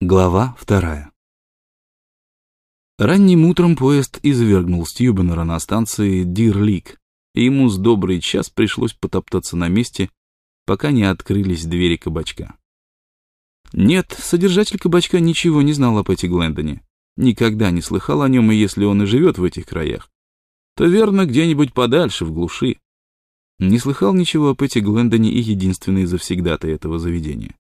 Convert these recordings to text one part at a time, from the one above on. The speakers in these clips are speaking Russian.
Глава 2. Ранним утром поезд извергнул Стьюбенера на станции Дир-Лик, и ему с добрый час пришлось потоптаться на месте, пока не открылись двери кабачка. Нет, содержатель кабачка ничего не знал о Пэти Глендоне, никогда не слыхал о нем, и если он и живет в этих краях, то верно где-нибудь подальше, в глуши. Не слыхал ничего о Пэти Глендоне и единственный завсегдатай этого заведения.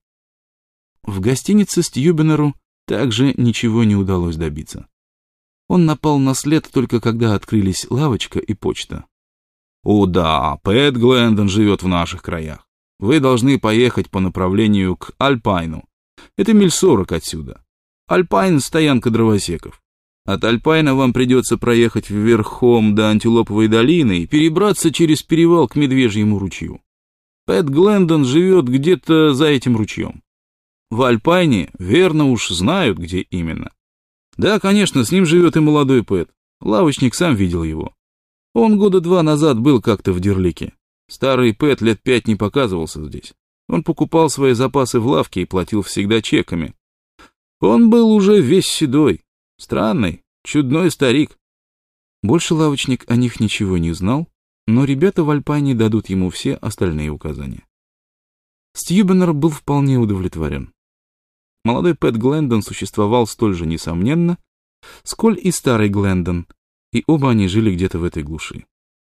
В гостинице Стьюбенеру также ничего не удалось добиться. Он напал на след только когда открылись лавочка и почта. «О да, Пэт Глендон живет в наших краях. Вы должны поехать по направлению к Альпайну. Это миль 40 отсюда. Альпайн — стоянка дровосеков. От Альпайна вам придется проехать верхом до Антилоповой долины и перебраться через перевал к Медвежьему ручью. Пэт Глендон живет где-то за этим ручьем. В Альпайне, верно уж, знают, где именно. Да, конечно, с ним живет и молодой Пэт. Лавочник сам видел его. Он года 2 назад был как-то в Дирлике. Старый Пэт лет 5 не показывался здесь. Он покупал свои запасы в лавке и платил всегда чеками. Он был уже весь седой, странный, чудной старик. Больше лавочник о них ничего не знал, но ребята в Альпайне дадут ему все остальные указания. Стьюбенер был вполне удовлетворен. Молодой Пэт Глендон существовал столь же несомненно, сколь и старый Глендон, и оба они жили где-то в этой глуши.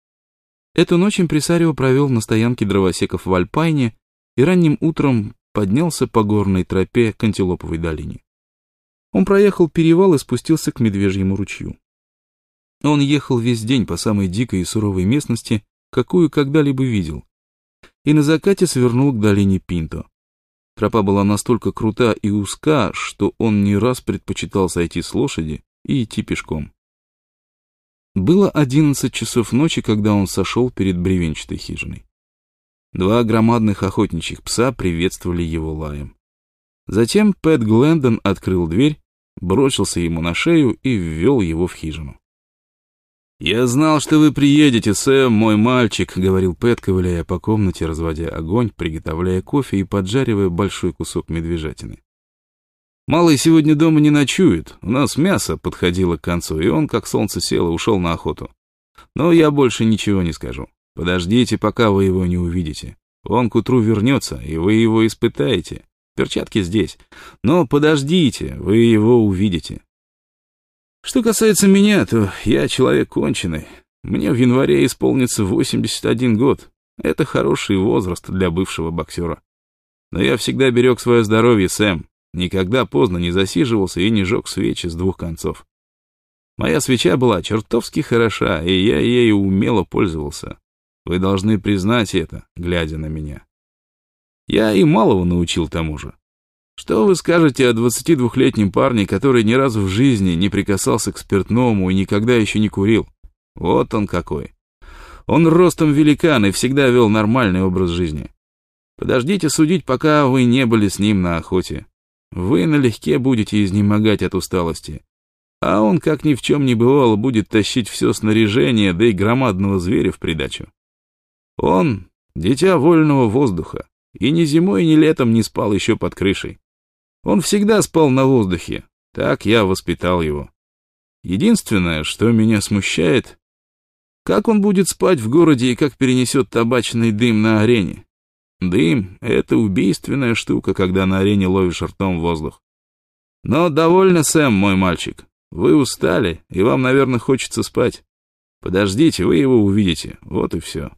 Эту ночь импресарио провел на стоянке дровосеков в Альпайне и ранним утром поднялся по горной тропе к Антилоповой долине. Он проехал перевал и спустился к Медвежьему ручью. Он ехал весь день по самой дикой и суровой местности, какую когда-либо видел, и на закате свернул к долине Пинто. Тропа была настолько крута и узка, что он не раз предпочитал сойти с лошади и идти пешком. Было 11 часов ночи, когда он сошел перед бревенчатой хижиной. 2 громадных охотничьих пса приветствовали его лаем. Затем Пэт Глендон открыл дверь, бросился ему на шею и ввел его в хижину. «Я знал, что вы приедете, Сэм, мой мальчик», — говорил Пэт, ковыляя по комнате, разводя огонь, приготовляя кофе и поджаривая большой кусок медвежатины. «Малый сегодня дома не ночует, у нас мясо подходило к концу, и он, как солнце село, ушел на охоту. Но я больше ничего не скажу. Подождите, пока вы его не увидите. Он к утру вернется, и вы его испытаете. Перчатки здесь. Но подождите, вы его увидите. Что касается меня, то я человек конченый. Мне в январе исполнится 81 год. Это хороший возраст для бывшего боксера. Но я всегда берег свое здоровье, Сэм. Никогда поздно не засиживался и не жег свечи с 2 концов. Моя свеча была чертовски хороша, и я ею умело пользовался. Вы должны признать это, глядя на меня. Я и малого научил тому же. Что вы скажете о 22-летнем парне, который ни разу в жизни не прикасался к спиртному и никогда еще не курил? Вот он какой. Он ростом великан и всегда вел нормальный образ жизни. Подождите судить, пока вы не были с ним на охоте. Вы налегке будете изнемогать от усталости. А он, как ни в чем не бывало, будет тащить все снаряжение, да и громадного зверя в придачу. Он — дитя вольного воздуха, и ни зимой, ни летом не спал еще под крышей. Он всегда спал на воздухе, так я воспитал его. Единственное, что меня смущает, как он будет спать в городе и как перенесет табачный дым на арене. Дым — это убийственная штука, когда на арене ловишь ртом воздух. Но довольно, Сэм, мой мальчик. Вы устали, и вам, наверное, хочется спать. Подождите, вы его увидите, вот и все.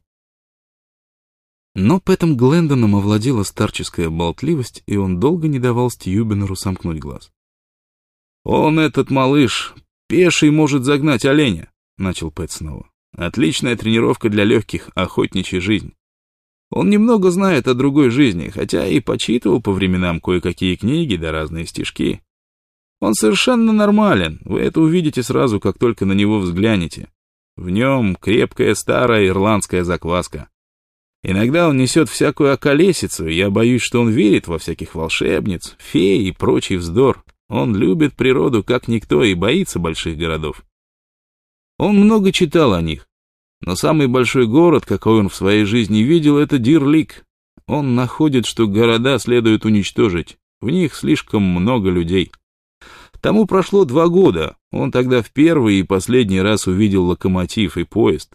Но Пэтом Глендоном овладела старческая болтливость, и он долго не давал Стьюбенеру сомкнуть глаз. «Он, этот малыш, пеший может загнать оленя», — начал Пэт снова. «Отличная тренировка для легких, охотничья жизнь. Он немного знает о другой жизни, хотя и почитывал по временам кое-какие книги да разные стишки. Он совершенно нормален, вы это увидите сразу, как только на него взглянете. В нем крепкая старая ирландская закваска. Иногда он несет всякую околесицу, и я боюсь, что он верит во всяких волшебниц, фей и прочий вздор. Он любит природу как никто и боится больших городов. Он много читал о них, но самый большой город, какой он в своей жизни видел, это Дир-Лик. Он находит, что города следует уничтожить, В них слишком много людей. Тому прошло 2 года. Он тогда в первый и последний раз увидел локомотив и поезд.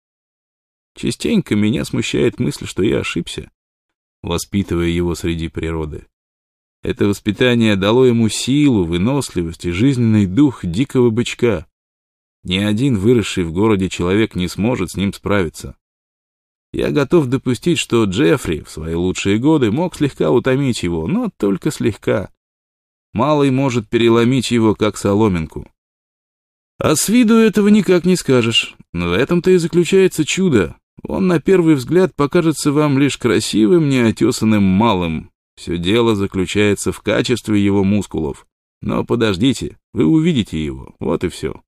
Частенько меня смущает мысль, что я ошибся, воспитывая его среди природы. Это воспитание дало ему силу, выносливость и жизненный дух дикого бычка. Ни один выросший в городе человек не сможет с ним справиться. Я готов допустить, что Джеффри в свои лучшие годы мог слегка утомить его, но только слегка. Малый может переломить его, как соломинку. А с виду этого никак не скажешь. Но в этом-то и заключается чудо. Он на первый взгляд покажется вам лишь красивым, неотесанным малым. Все дело заключается в качестве его мускулов. Но подождите, вы увидите его, вот и все.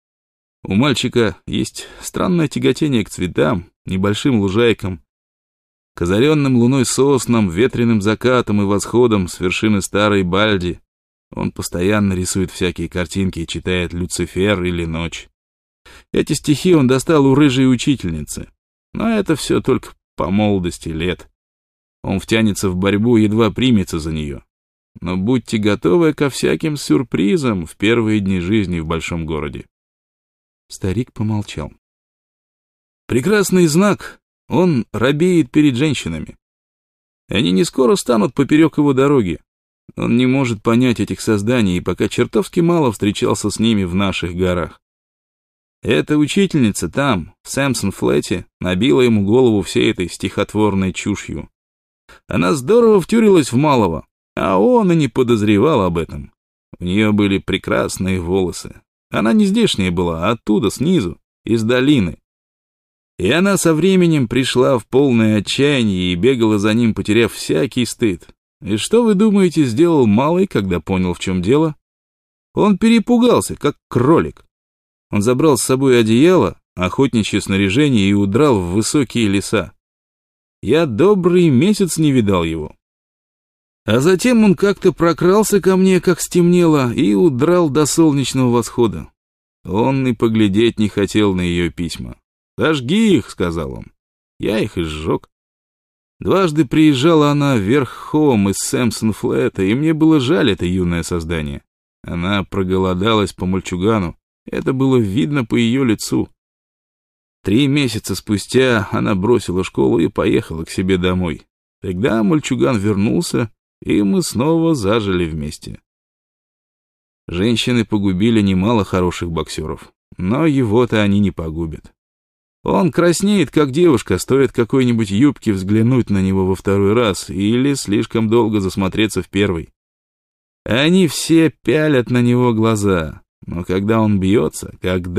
У мальчика есть странное тяготение к цветам, небольшим лужайкам, к озаренным луной соснам, ветреным закатам и восходам с вершины старой Бальди. Он постоянно рисует всякие картинки и читает «Люцифер» или «Ночь». Эти стихи он достал у рыжей учительницы. Но это все только по молодости лет. Он втянется в борьбу, едва примется за нее. Но будьте готовы ко всяким сюрпризам в первые дни жизни в большом городе. Старик помолчал. Прекрасный знак. Он робеет перед женщинами. Они не скоро станут поперек его дороги. Он не может понять этих созданий, и пока чертовски мало встречался с ними в наших горах. Эта учительница там, в Сэмпсон-Флете, набила ему голову всей этой стихотворной чушью. Она здорово втюрилась в малого, а он и не подозревал об этом. У нее были прекрасные волосы. Она не здешняя была, а оттуда, снизу, из долины. И она со временем пришла в полное отчаяние и бегала за ним, потеряв всякий стыд. И что, вы думаете, сделал малый, когда понял, в чем дело? Он перепугался, как кролик. Он забрал с собой одеяло, охотничье снаряжение и удрал в высокие леса. Я добрый месяц не видал его. А затем он как-то прокрался ко мне, как стемнело, и удрал до солнечного восхода. Он и поглядеть не хотел на ее письма. «Сожги их», — сказал он. Я их и сжег. Дважды приезжала она верхом из Сэмпсон-Флета, и мне было жаль это юное создание. Она проголодалась по мальчугану, это было видно по ее лицу. 3 месяца спустя она бросила школу и поехала к себе домой. Тогда мальчуган вернулся, и мы снова зажили вместе. Женщины погубили немало хороших боксеров, но его-то они не погубят. Он краснеет, как девушка, стоит какой-нибудь юбки взглянуть на него во второй раз или слишком долго засмотреться в первый. Они все пялят на него глаза, но когда он бьется,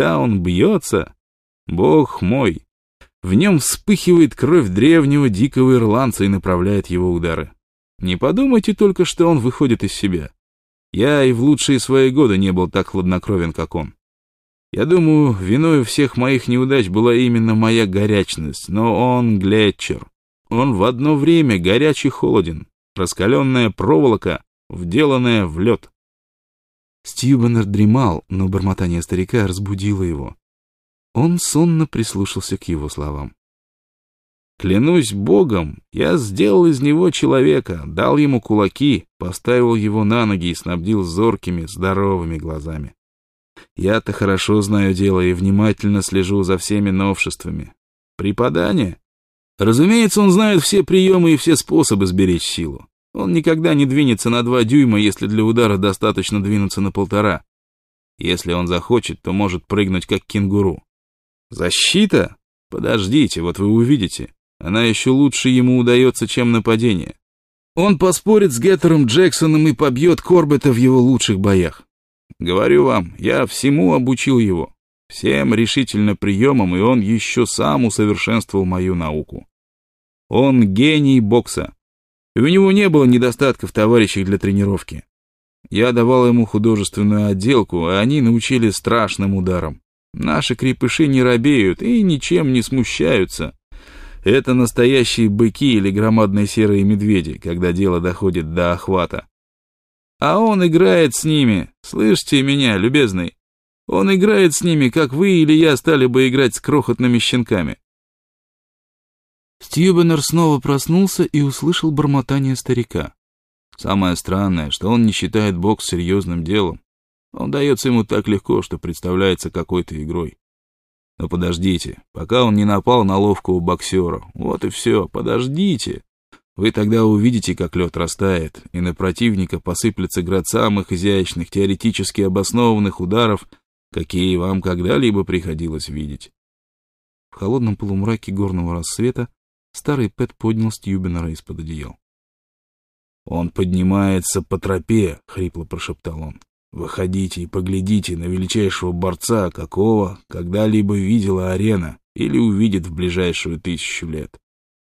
бог мой, в нем вспыхивает кровь древнего дикого ирландца и направляет его удары. Не подумайте только, что он выходит из себя. Я и в лучшие свои годы не был так хладнокровен, как он. Я думаю, виною всех моих неудач была именно моя горячность, но он Глетчер. Он в одно время горяч и холоден, раскаленная проволока, вделанная в лед. Стьюбенер дремал, но бормотание старика разбудило его. Он сонно прислушался к его словам. «Клянусь Богом, я сделал из него человека, дал ему кулаки, поставил его на ноги и снабдил зоркими, здоровыми глазами. Я-то хорошо знаю дело и внимательно слежу за всеми новшествами. Преподание? Разумеется, он знает все приемы и все способы сберечь силу. Он никогда не двинется на 2 дюйма, если для удара достаточно двинуться на 1,5. Если он захочет, то может прыгнуть, как кенгуру. Защита? Подождите, вот вы увидите. Она еще лучше ему удается, чем нападение. Он поспорит с Геттером Джексоном и побьет Корбетта в его лучших боях. Говорю вам, я всему обучил его, всем решительно приемам, и он еще сам усовершенствовал мою науку. Он гений бокса, и у него не было недостатков товарищей для тренировки. Я давал ему художественную отделку, а они научили страшным ударам. Наши крепыши не робеют и ничем не смущаются. Это настоящие быки или громадные серые медведи, когда дело доходит до охвата. А он играет с ними, слышите меня, любезный? Он играет с ними, как вы или я стали бы играть с крохотными щенками. Стьюбенер снова проснулся и услышал бормотание старика. Самое странное, что он не считает бокс серьезным делом. Он дается ему так легко, что представляется какой-то игрой. Но подождите, пока он не напал на ловкого боксера. Вот и все, подождите. Вы тогда увидите, как лед растает, и на противника посыплется град самых изящных, теоретически обоснованных ударов, какие вам когда-либо приходилось видеть. В холодном полумраке горного рассвета старый Пэт поднял Стьюбенера из-под одеял. «Он поднимается по тропе», — хрипло прошептал он. «Выходите и поглядите на величайшего борца, какого когда-либо видела арена или увидит в ближайшую 1000 лет».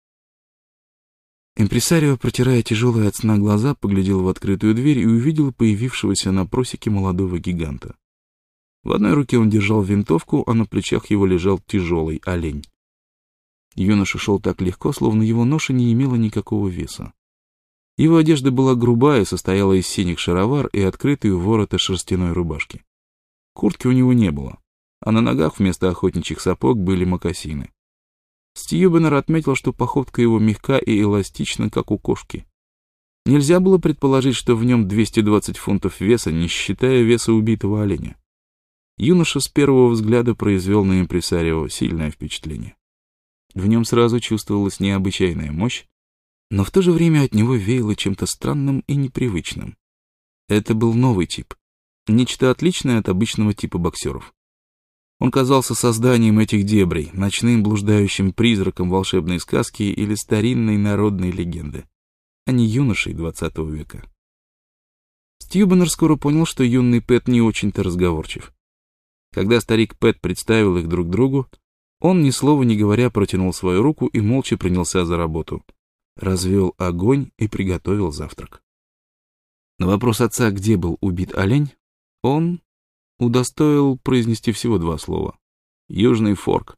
Импресарио, протирая тяжелые от сна глаза, поглядел в открытую дверь и увидел появившегося на просеке молодого гиганта. В одной руке он держал винтовку, а на плечах его лежал тяжелый олень. Юноша шел так легко, словно его ноша не имела никакого веса. Его одежда была грубая и состояла из синих шаровар и открытой у ворота шерстяной рубашки. Куртки у него не было, а на ногах вместо охотничьих сапог были мокасины. Стьюбенер отметил, что походка его мягка и эластична, как у кошки. Нельзя было предположить, что в нем 220 фунтов веса, не считая веса убитого оленя. Юноша с первого взгляда произвел на импресарио сильное впечатление. В нем сразу чувствовалась необычайная мощь, но в то же время от него веяло чем-то странным и непривычным. Это был новый тип, нечто отличное от обычного типа боксеров. Он казался созданием этих дебрей, ночным блуждающим призраком волшебной сказки или старинной народной легенды, а не юношей 20 века. Стьюбенер скоро понял, что юный Пэт не очень-то разговорчив. Когда старик Пэт представил их друг другу, он, ни слова не говоря, протянул свою руку и молча принялся за работу. Развел огонь и приготовил завтрак. На вопрос отца, где был убит олень, он удостоил произнести всего 2 слова. «Южный форк».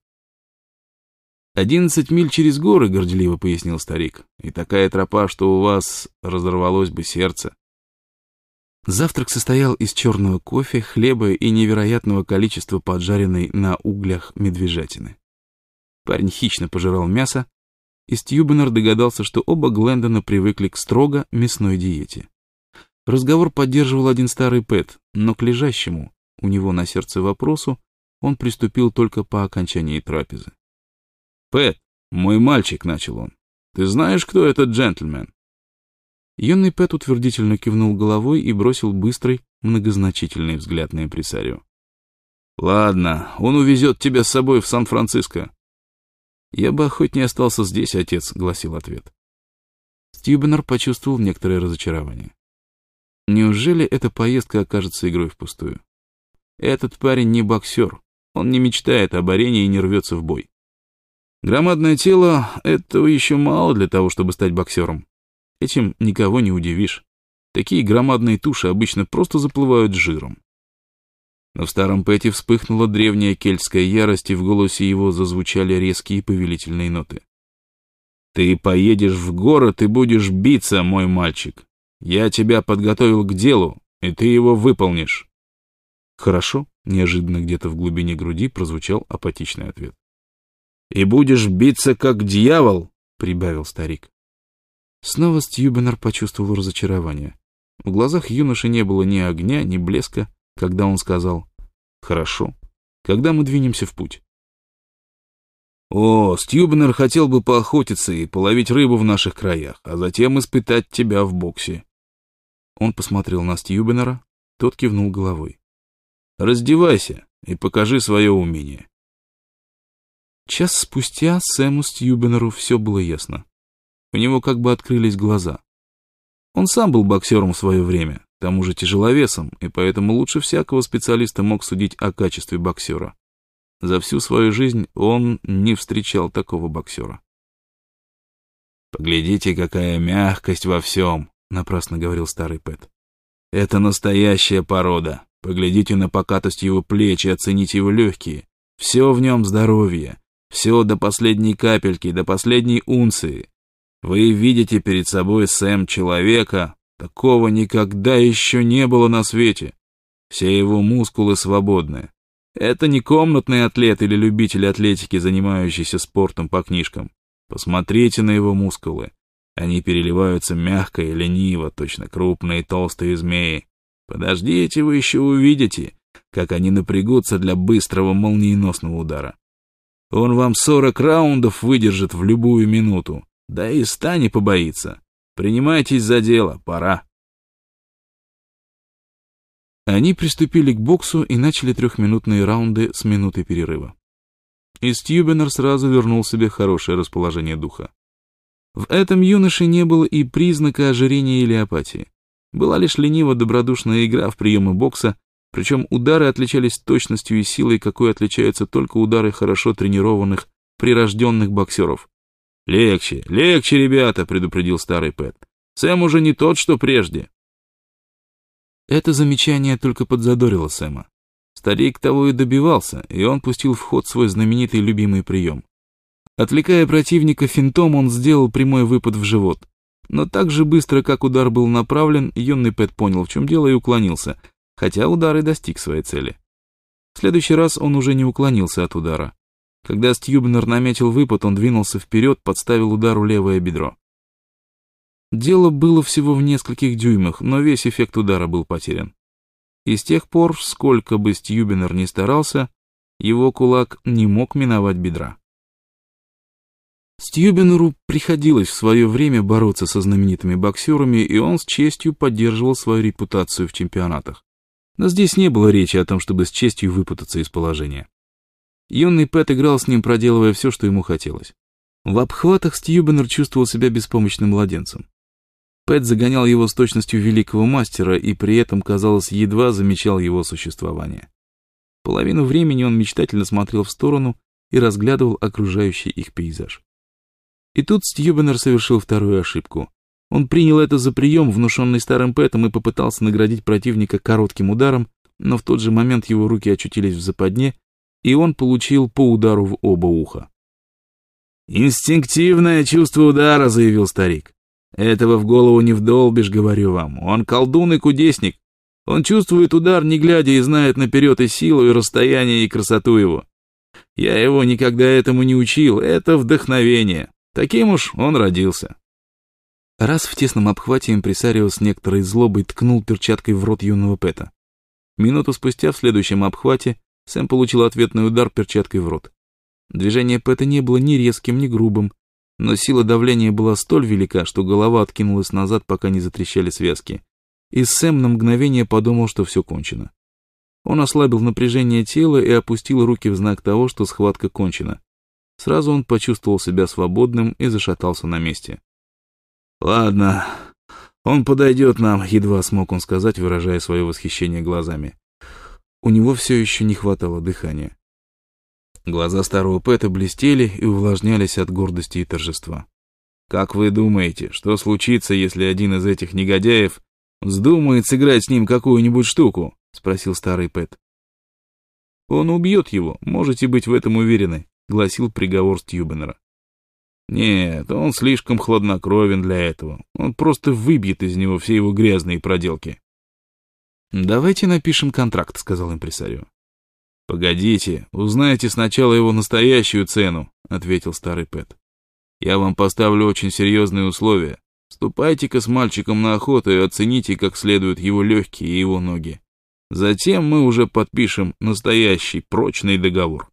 11 миль через горы, — горделиво пояснил старик, — и такая тропа, что у вас разорвалось бы сердце. Завтрак состоял из черного кофе, хлеба и невероятного количества поджаренной на углях медвежатины. Парень хищно пожирал мясо, и Стьюбенер догадался, что оба Глендона привыкли к строго мясной диете. Разговор поддерживал один старый Пэт, но к лежащему у него на сердце вопросу он приступил только по окончании трапезы. «Пэт, мой мальчик», — начал он, — «ты знаешь, кто этот джентльмен?» Юный Пэт утвердительно кивнул головой и бросил быстрый, многозначительный взгляд на импресарио. «Ладно, он увезет тебя с собой в Сан-Франциско». «Я бы охотнее остался здесь, отец», — гласил ответ. Стьюбенер почувствовал некоторое разочарование. Неужели эта поездка окажется игрой впустую? Этот парень не боксер, он не мечтает об арене и не рвется в бой. Громадное тело — этого еще мало для того, чтобы стать боксером. Этим никого не удивишь. Такие громадные туши обычно просто заплывают жиром. Но в старом Пэте вспыхнула древняя кельтская ярость, и в голосе его зазвучали резкие повелительные ноты. «Ты поедешь в город и будешь биться, мой мальчик. Я тебя подготовил к делу, и ты его выполнишь». «Хорошо», — неожиданно где-то в глубине груди прозвучал апатичный ответ. «И будешь биться, как дьявол», — прибавил старик. Снова Стьюбенер почувствовал разочарование. В глазах юноши не было ни огня, ни блеска, когда он сказал: «Хорошо, когда мы двинемся в путь?» «О, Стьюбенер хотел бы поохотиться и половить рыбу в наших краях, а затем испытать тебя в боксе». Он посмотрел на Стьюбенера, тот кивнул головой. «Раздевайся и покажи свое умение». Час спустя Сэму Стьюбенеру все было ясно. У него как бы открылись глаза. Он сам был боксером в свое время, к тому же тяжеловесом, и поэтому лучше всякого специалиста мог судить о качестве боксера. За всю свою жизнь он не встречал такого боксера. «Поглядите, какая мягкость во всем», — напрасно говорил старый Пэт. «Это настоящая порода. Поглядите на покатость его плеч и оцените его легкие. Все в нем здоровье. Все до последней капельки, до последней унции. Вы видите перед собой, Сэм, человека, такого никогда еще не было на свете. Все его мускулы свободны. Это не комнатный атлет или любитель атлетики, занимающийся спортом по книжкам. Посмотрите на его мускулы. Они переливаются мягко и лениво, точно крупные толстые змеи. Подождите, вы еще увидите, как они напрягутся для быстрого молниеносного удара. Он вам 40 раундов выдержит в любую минуту, да и 100 не побоится. Принимайтесь за дело, пора. Они приступили к боксу и начали 3-минутные раунды с минутой перерыва. И Стьюбенер сразу вернул себе хорошее расположение духа. В этом юноше не было и признака ожирения или апатии. Была лишь лениво-добродушная игра в приемы бокса, причем удары отличались точностью и силой, какой отличаются только удары хорошо тренированных, прирожденных боксеров. «Легче, легче, ребята!» — предупредил старый Пэт. «Сэм уже не тот, что прежде». Это замечание только подзадорило Сэма. Старик того и добивался, и он пустил в ход свой знаменитый любимый прием. Отвлекая противника финтом, он сделал прямой выпад в живот. Но так же быстро, как удар был направлен, юный Пэт понял, в чем дело, и уклонился, хотя удар и достиг своей цели. В следующий раз он уже не уклонился от удара. Когда Стьюбенер наметил выпад, он двинулся вперед, подставил удару левое бедро. Дело было всего в нескольких дюймах, но весь эффект удара был потерян. И с тех пор, сколько бы Стьюбенер ни старался, его кулак не мог миновать бедра. Стьюбенеру приходилось в свое время бороться со знаменитыми боксерами, и он с честью поддерживал свою репутацию в чемпионатах. Но здесь не было речи о том, чтобы с честью выпутаться из положения. Юный Пэт играл с ним, проделывая все, что ему хотелось. В обхватах Стьюбенер чувствовал себя беспомощным младенцем. Пэт загонял его с точностью великого мастера и при этом, казалось, едва замечал его существование. Половину времени он мечтательно смотрел в сторону и разглядывал окружающий их пейзаж. И тут Стьюбенер совершил вторую ошибку. Он принял это за прием, внушенный старым Пэтом, и попытался наградить противника коротким ударом, но в тот же момент его руки очутились в западне, и он получил по удару в оба уха. «Инстинктивное чувство удара», — заявил старик. «Этого в голову не вдолбишь, говорю вам. Он колдун и кудесник. Он чувствует удар, не глядя, и знает наперед и силу, и расстояние, и красоту его. Я его никогда этому не учил, это вдохновение. Таким уж он родился». Раз в тесном обхвате импресарио с некоторой злобой ткнул перчаткой в рот юного Пэта. Минуту спустя в следующем обхвате Сэм получил ответный удар перчаткой в рот. Движение Пэта не было ни резким, ни грубым, но сила давления была столь велика, что голова откинулась назад, пока не затрещали связки, и Сэм на мгновение подумал, что все кончено. Он ослабил напряжение тела и опустил руки в знак того, что схватка кончена. Сразу он почувствовал себя свободным и зашатался на месте. «Ладно, он подойдет нам», — едва смог он сказать, выражая свое восхищение глазами. У него все еще не хватало дыхания. Глаза старого Пэта блестели и увлажнялись от гордости и торжества. «Как вы думаете, что случится, если один из этих негодяев вздумает сыграть с ним какую-нибудь штуку?» — спросил старый Пэт. «Он убьет его, можете быть в этом уверены», — гласил приговор Стьюбенера. «Нет, он слишком хладнокровен для этого. Он просто выбьет из него все его грязные проделки». «Давайте напишем контракт», — сказал импресарио. «Погодите, узнайте сначала его настоящую цену», — ответил старый Пэт. «Я вам поставлю очень серьезные условия. Ступайте-ка с мальчиком на охоту и оцените как следует его легкие и его ноги. Затем мы уже подпишем настоящий прочный договор».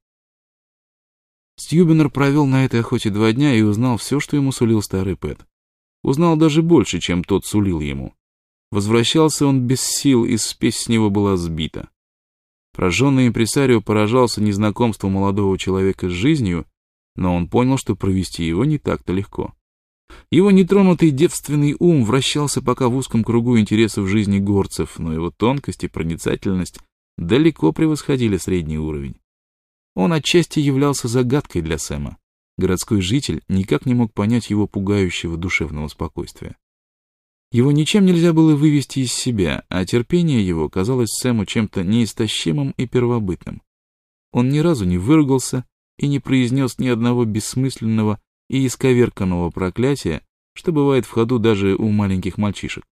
Стьюбенер провел на этой охоте 2 дня и узнал все, что ему сулил старый Пэт. Узнал даже больше, чем тот сулил ему. Возвращался он без сил, и спесь с него была сбита. Пораженный импресарио поражался незнакомству молодого человека с жизнью, но он понял, что провести его не так-то легко. Его нетронутый девственный ум вращался пока в узком кругу интересов жизни горцев, но его тонкость и проницательность далеко превосходили средний уровень. Он отчасти являлся загадкой для Сэма. Городской житель никак не мог понять его пугающего душевного спокойствия. Его ничем нельзя было вывести из себя, а терпение его казалось Сэму чем-то неистощимым и первобытным. Он ни разу не выругался и не произнес ни одного бессмысленного и исковерканного проклятия, что бывает в ходу даже у маленьких мальчишек.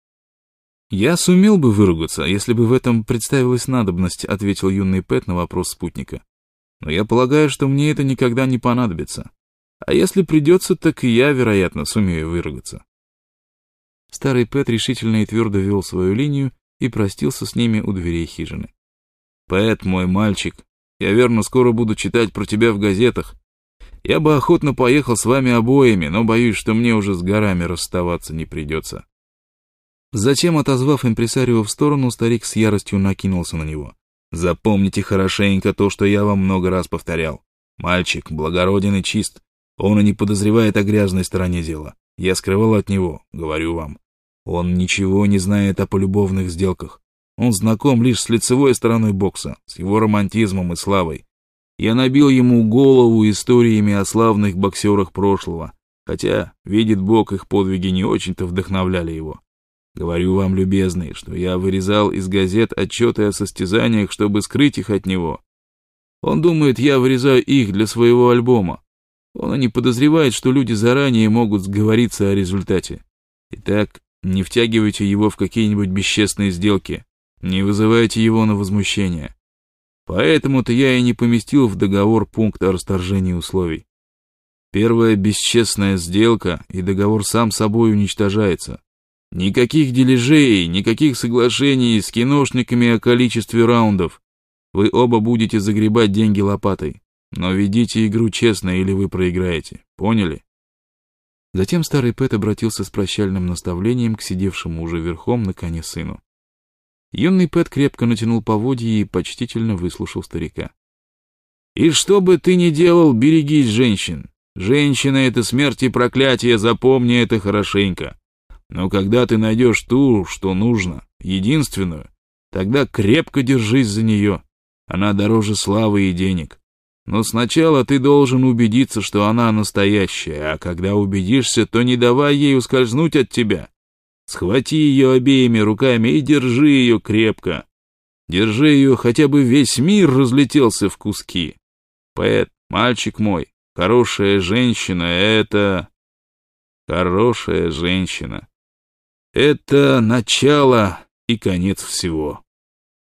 «Я сумел бы выругаться, если бы в этом представилась надобность», — ответил юный Пэт на вопрос спутника. «Но я полагаю, что мне это никогда не понадобится. А если придется, так и я, вероятно, сумею выругаться. Старый Пэт решительно и твердо вел свою линию и простился с ними у дверей хижины. «Пэт, мой мальчик, я верно скоро буду читать про тебя в газетах. Я бы охотно поехал с вами обоими, но боюсь, что мне уже с горами расставаться не придется». Затем, отозвав импресарио в сторону, старик с яростью накинулся на него. «Запомните хорошенько то, что я вам много раз повторял. Мальчик благороден и чист. Он и не подозревает о грязной стороне дела. Я скрывал от него, говорю вам. Он ничего не знает о полюбовных сделках. Он знаком лишь с лицевой стороной бокса, с его романтизмом и славой. Я набил ему голову историями о славных боксерах прошлого, хотя, видит Бог, их подвиги не очень-то вдохновляли его. Говорю вам, любезный, что я вырезал из газет отчеты о состязаниях, чтобы скрыть их от него. Он думает, я вырезаю их для своего альбома. Он и не подозревает, что люди заранее могут сговориться о результате. Итак, не втягивайте его в какие-нибудь бесчестные сделки, не вызывайте его на возмущение. Поэтому-то я и не поместил в договор пункт о расторжении условий. Первая бесчестная сделка, и договор сам собой уничтожается. Никаких дележей, никаких соглашений с киношниками о количестве раундов. Вы оба будете загребать деньги лопатой. Но ведите игру честно, или вы проиграете. Поняли?» Затем старый Пэт обратился с прощальным наставлением к сидевшему уже верхом на коне сыну. Юный Пэт крепко натянул поводья и почтительно выслушал старика. «И что бы ты ни делал, берегись женщин. Женщина — это смерть и проклятие, запомни это хорошенько. Но когда ты найдешь ту, что нужно, единственную, тогда крепко держись за нее. Она дороже славы и денег. Но сначала ты должен убедиться, что она настоящая, а когда убедишься, то не давай ей ускользнуть от тебя. Схвати ее обеими руками и держи ее крепко. Держи ее, хотя бы весь мир разлетелся в куски. Пэт, мальчик мой, хорошая женщина — это... Хорошая женщина — это начало и конец всего».